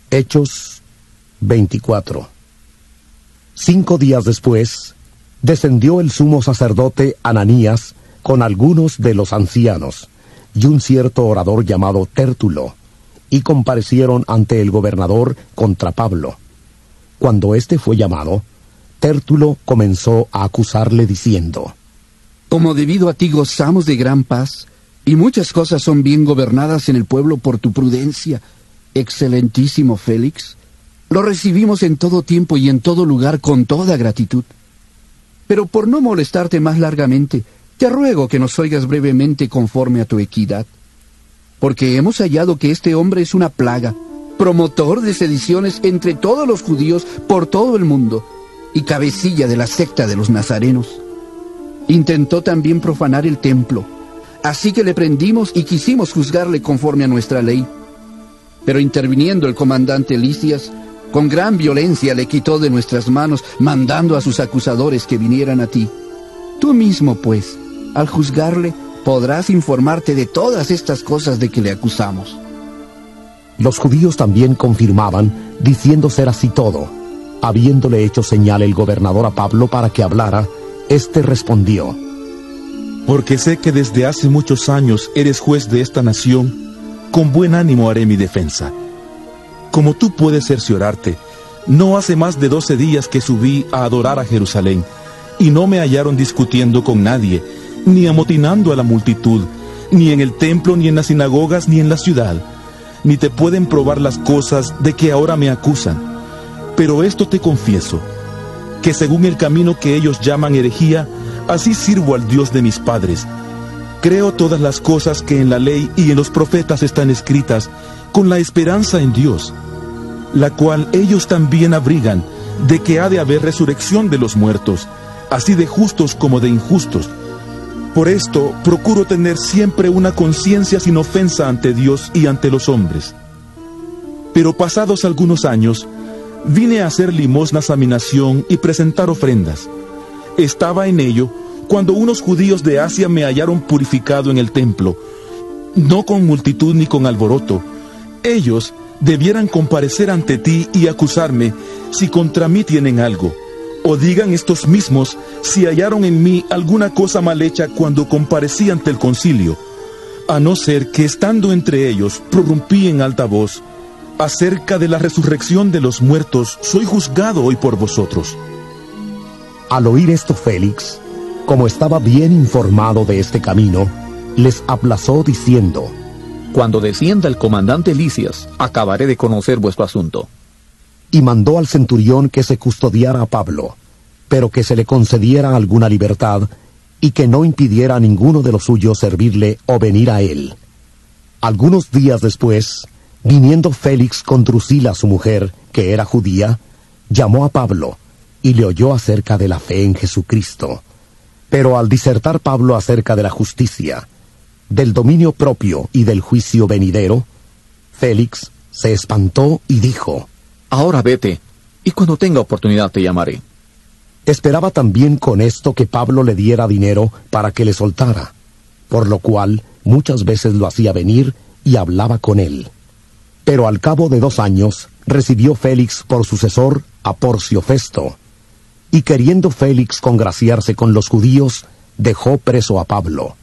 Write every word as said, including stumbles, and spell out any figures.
Hechos veinticuatro. Cinco días después, descendió el sumo sacerdote Ananías con algunos de los ancianos y un cierto orador llamado Tértulo, y comparecieron ante el gobernador contra Pablo. Cuando éste fue llamado, Tértulo comenzó a acusarle diciendo: Como debido a ti gozamos de gran paz, y muchas cosas son bien gobernadas en el pueblo por tu prudencia, excelentísimo Félix, lo recibimos en todo tiempo y en todo lugar con toda gratitud. Pero por no molestarte más largamente, te ruego que nos oigas brevemente conforme a tu equidad, porque hemos hallado que este hombre es una plaga, promotor de sediciones entre todos los judíos por todo el mundo, y cabecilla de la secta de los nazarenos. Intentó también profanar el templo, así que le prendimos y quisimos juzgarle conforme a nuestra ley. Pero interviniendo el comandante Lisias, con gran violencia le quitó de nuestras manos, mandando a sus acusadores que vinieran a ti. Tú mismo, pues, al juzgarle, podrás informarte de todas estas cosas de que le acusamos. Los judíos también confirmaban, diciendo ser así todo. Habiéndole hecho señal el gobernador a Pablo para que hablara, éste respondió: Porque sé que desde hace muchos años eres juez de esta nación, con buen ánimo haré mi defensa. Como tú puedes cerciorarte, no hace más de doce días que subí a adorar a Jerusalén, y no me hallaron discutiendo con nadie, ni amotinando a la multitud, ni en el templo, ni en las sinagogas, ni en la ciudad. Ni te pueden probar las cosas de que ahora me acusan. Pero esto te confieso, que según el camino que ellos llaman herejía, así sirvo al Dios de mis padres. Creo todas las cosas que en la ley y en los profetas están escritas, con la esperanza en Dios, la cual ellos también abrigan, de que ha de haber resurrección de los muertos, así de justos como de injustos. Por esto procuro tener siempre una conciencia sin ofensa ante Dios y ante los hombres. Pero pasados algunos años, vine a hacer limosnas a mi nación y presentar ofrendas. Estaba en ello cuando unos judíos de Asia me hallaron purificado en el templo, no con multitud ni con alboroto. Ellos debieran comparecer ante ti y acusarme si contra mí tienen algo, o digan estos mismos si hallaron en mí alguna cosa mal hecha cuando comparecí ante el concilio, a no ser que estando entre ellos prorrumpí en alta voz: acerca de la resurrección de los muertos soy juzgado hoy por vosotros. Al oír esto Félix, como estaba bien informado de este camino, les aplazó diciendo: Cuando descienda el comandante Lisias, acabaré de conocer vuestro asunto. Y mandó al centurión que se custodiara a Pablo, pero que se le concediera alguna libertad, y que no impidiera a ninguno de los suyos servirle o venir a él. Algunos días después, viniendo Félix con Drusila su mujer, que era judía, llamó a Pablo, y le oyó acerca de la fe en Jesucristo. Pero al disertar Pablo acerca de la justicia, del dominio propio y del juicio venidero, Félix se espantó y dijo: Ahora vete, y cuando tenga oportunidad te llamaré. Esperaba también con esto que Pablo le diera dinero para que le soltara, por lo cual muchas veces lo hacía venir y hablaba con él. Pero al cabo de dos años recibió Félix por sucesor a Porcio Festo, y queriendo Félix congraciarse con los judíos, dejó preso a Pablo.